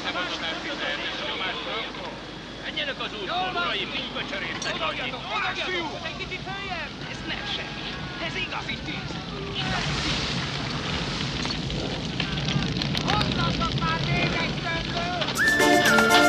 Menjenek az útból, uraim, így becseréltek annyit. Oda, fiú! Egy kicsit följebb! Ez nem semmi. Ez igazi tűz. Igazi tűz. Hozzatok már még egy tömböt!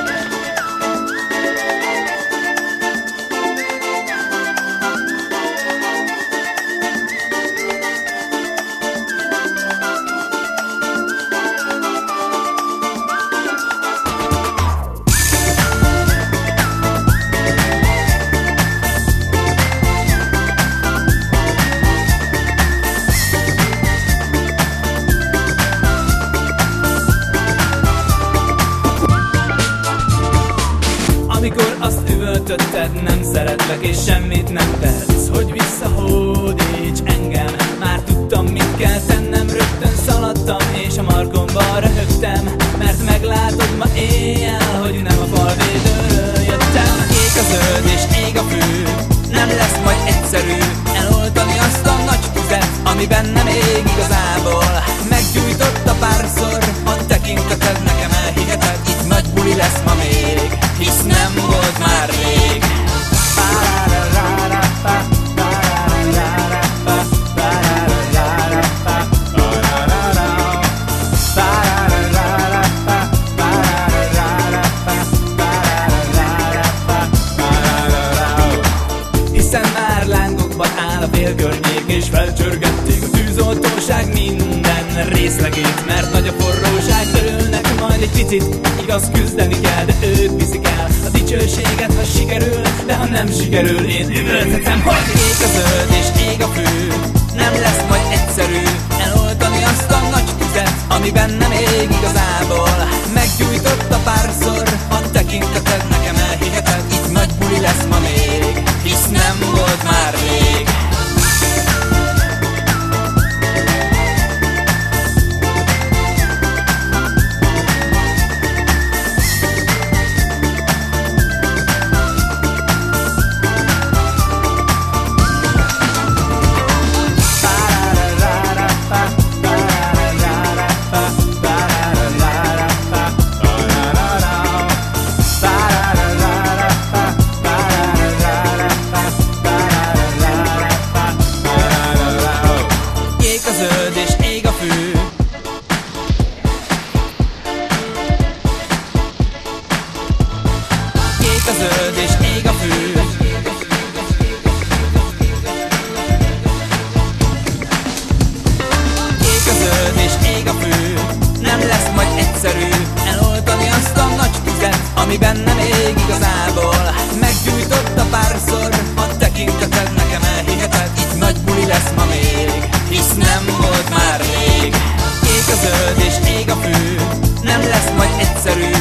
Amikor azt üvöltötted, nem szeretlek és semmit nem tehetsz, hogy visszahódíts engem. Már tudtam, mit kell tennem, rögtön szaladtam és a markomba röhögtem. Mert meglátod ma éjjel, hogy nem a falvédőről jöttem. Kék a zöld és ég a fű, nem lesz majd egyszerű eloltani azt a nagy tüzet, ami bennem ég igazából. Meggyújtott a párszor, a tekinteted nekem elhiheted. Itt nagy buli lesz ma még, hisz nem volt már rég. Hiszen már lángokban áll a félkörnyék, és felcsörgették a tűzoltóság minden részlegét. Mert nagy a forróság, törölnek majd egy picit, igaz küzdeni kell, de ők viszik el a dicsőséget, ha sikerül, de ha nem sikerül, én üvölthetem, hogy kék a zöld és ég a fű. Nem lesz majd egyszerű eloltani azt a nagy tüzet, ami bennem ég igazából. Meggyújtott a párszor, a tekinteted nekem elhiheted. Itt nagy buli lesz ma még, hisz nem volt már rég. Zöld és ég a fű. Kék a zöld és ég a fű. Kék a zöld és ég a fű. Nem lesz majd egyszerű eloltani azt a nagy tüzet, ami bennem ég igazából. Meggyújtott a párszor, a tekinteted nekem elhiheted. Itt nagy buli lesz ma még, hisz nem volt már rég. Kék a zöld és ég a fű. Nem lesz majd egyszerű